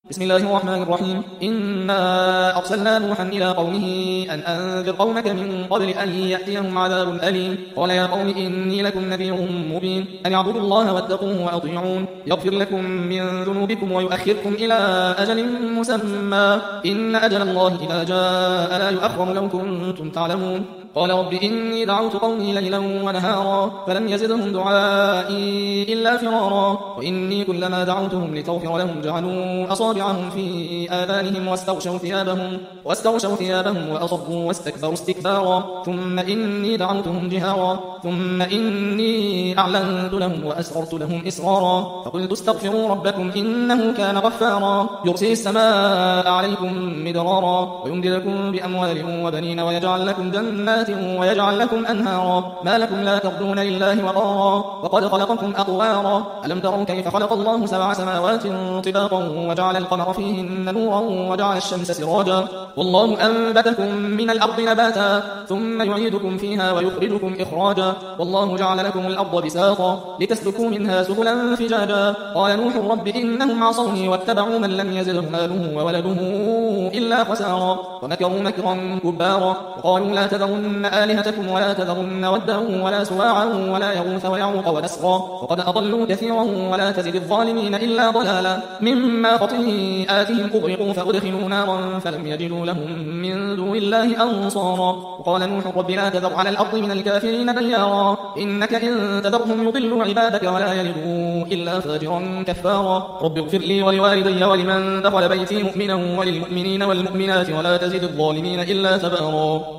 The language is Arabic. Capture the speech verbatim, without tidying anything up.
بسم الله الرحمن الرحيم. إنا أرسلنا نوحا إلى قومه أن أنذر قومك من قبل أن يأتيهم عذاب أليم. قال يا قوم إني لكم نذير مبين أن اعبدوا الله واتقوه وأطيعون يغفر لكم من ذنوبكم ويؤخركم إلى أجل مسمى إن أجل الله إذا جاء لا يؤخر لو كنتم تعلمون. قال رب إني دعوت قومي ليلا ونهارا فلم يزدهم دعائي إلا فرارا وإني كلما دعوتهم لتغفر لهم جعلوا أصابعهم في آذانهم واستغشوا ثيابهم واستغشوا ثيابهم وأصروا واستكبروا استكبارا ثم إني دعوتهم جهارا ثم إني أعلنت لهم وأسررت لهم إسرارا فقلت استغفروا ربكم إنه كان غفارا يرسل السماء عليكم مدرارا ويمددكم بأموال وبنين ويجعل لكم جنات ويجعل لكم أنهارا ما لكم لا ترجون لله وقارا وقد خلقكم أطوارا ألم تروا كيف خلق الله سبع سماوات طباقا وجعل القمر فيهن نورا وجعل الشمس سراجا والله أنبتكم من الأرض نباتا ثم يعيدكم فيها ويخرجكم إخراجا والله جعل لكم الأرض بساطا لتسلكوا منها سبلا فجاجا قال نوح رب إنهم عصوني واتبعوا من لم يزده ماله وولده إلا خسارا ومكروا مكرا كبارا وقالوا لا تذرن آلهتكم ولا تذرن ودا ولا سواعا ولا يغوث ويعوق ونسرا وقد أضلوا كثيرا ولا تزد الظالمين إلا ضلالا مما خطيئاتهم أغرقوا فأدخلوا نارا فلم يجدوا لهم من دون الله أنصارا وقال نوح رب لا تذر على الأرض من الكافرين ديارا إنك إن تذرهم يضلوا عبادك ولا يلدوا إلا فاجرا كفارا رب اغفر لي ولوالدي ولمن دخل بيتي مؤمنا وللمؤمنين والمؤمنات ولا تزد الظالمين إلا تبارا.